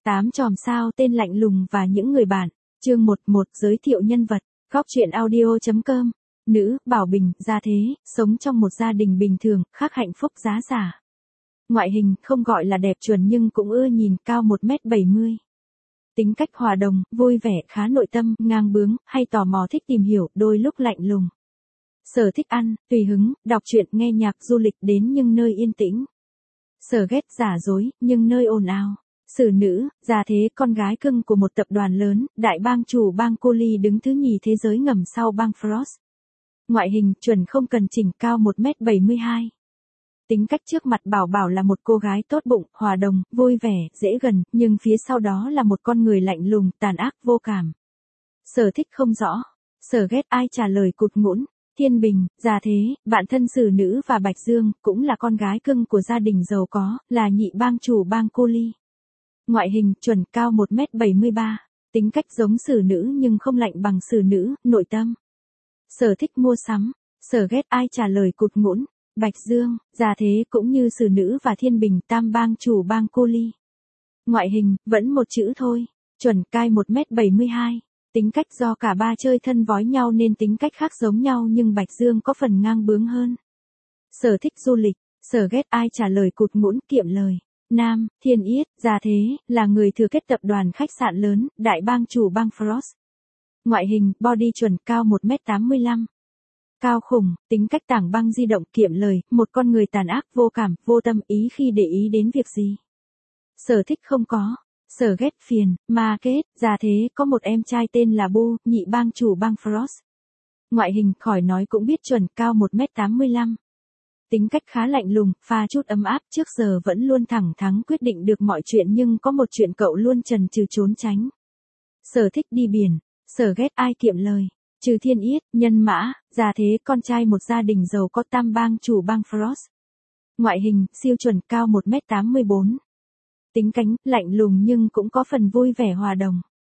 8 chòm sao tên lạnh lùng và những người bạn. Chương 11 giới thiệu nhân vật. Góc truyện audio.com. Nữ, Bảo Bình, gia thế, sống trong một gia đình bình thường, khác hạnh phúc giá giả. Ngoại hình không gọi là đẹp chuẩn nhưng cũng ưa nhìn, cao 1m70. Tính cách hòa đồng, vui vẻ, khá nội tâm, ngang bướng, hay tò mò, thích tìm hiểu, đôi lúc lạnh lùng. Sở thích ăn, tùy hứng, đọc truyện, nghe nhạc, du lịch đến nhưng nơi yên tĩnh. Sở ghét giả dối, nhưng nơi ồn ào. Xử nữ, gia thế, con gái cưng của một tập đoàn lớn, đại bang chủ bang Coli đứng thứ nhì thế giới ngầm sau bang Frost. Ngoại hình, chuẩn không cần chỉnh, cao 1m72. Tính cách trước mặt Bảo là một cô gái tốt bụng, hòa đồng, vui vẻ, dễ gần, nhưng phía sau đó là một con người lạnh lùng, tàn ác, vô cảm. Sở thích không rõ. Sở ghét ai trả lời cụt ngũn. Thiên Bình, gia thế, bạn thân xử nữ và Bạch Dương, cũng là con gái cưng của gia đình giàu có, là nhị bang chủ bang Coli. Ngoại hình, chuẩn, cao 1m73. Tính cách giống xử nữ nhưng không lạnh bằng xử nữ, nội tâm. Sở thích mua sắm. Sở ghét ai trả lời cụt ngũn. Bạch Dương, gia thế cũng như xử nữ và Thiên Bình, tam bang chủ bang Coli. Ngoại hình, vẫn một chữ thôi. Chuẩn, cai 1m72. Tính cách do cả ba chơi thân vói nhau nên tính cách khác giống nhau nhưng Bạch Dương có phần ngang bướng hơn. Sở thích du lịch. Sở ghét ai trả lời cụt ngũn, kiệm lời. Nam, Thiên Yết, gia thế, là người thừa kết tập đoàn khách sạn lớn, đại bang chủ bang Frost. Ngoại hình, body chuẩn, cao 1m85. Cao khủng, tính cách tảng băng di động, kiệm lời, một con người tàn ác, vô cảm, vô tâm ý khi để ý đến việc gì. Sở thích không có. Sở ghét phiền, ma kết, gia thế, có một em trai tên là Bu, nhị bang chủ bang Frost. Ngoại hình, khỏi nói cũng biết chuẩn, cao 1m85. Tính cách khá lạnh lùng, pha chút ấm áp, trước giờ vẫn luôn thẳng thắn quyết định được mọi chuyện nhưng có một chuyện cậu luôn chần chừ trốn tránh. Sở thích đi biển. Sở ghét ai kiệm lời. Trừ Thiên Yết, nhân mã, gia thế, con trai một gia đình giàu có, tam bang chủ bang Frost. Ngoại hình, siêu chuẩn, cao 1m84. Tính cánh, lạnh lùng nhưng cũng có phần vui vẻ hòa đồng.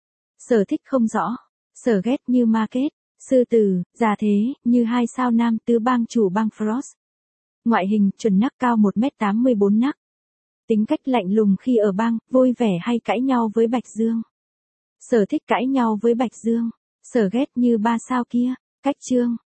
Sở thích không rõ. Sở ghét như ma kết, sư tử, gia thế, như hai sao nam tứ bang chủ bang Frost. Ngoại hình, chuẩn nắc, cao 1m84 nắc. Tính cách lạnh lùng khi ở bang, vui vẻ hay cãi nhau với Bạch Dương. Sở thích cãi nhau với Bạch Dương. Sở ghét như ba sao kia, Cách Trương,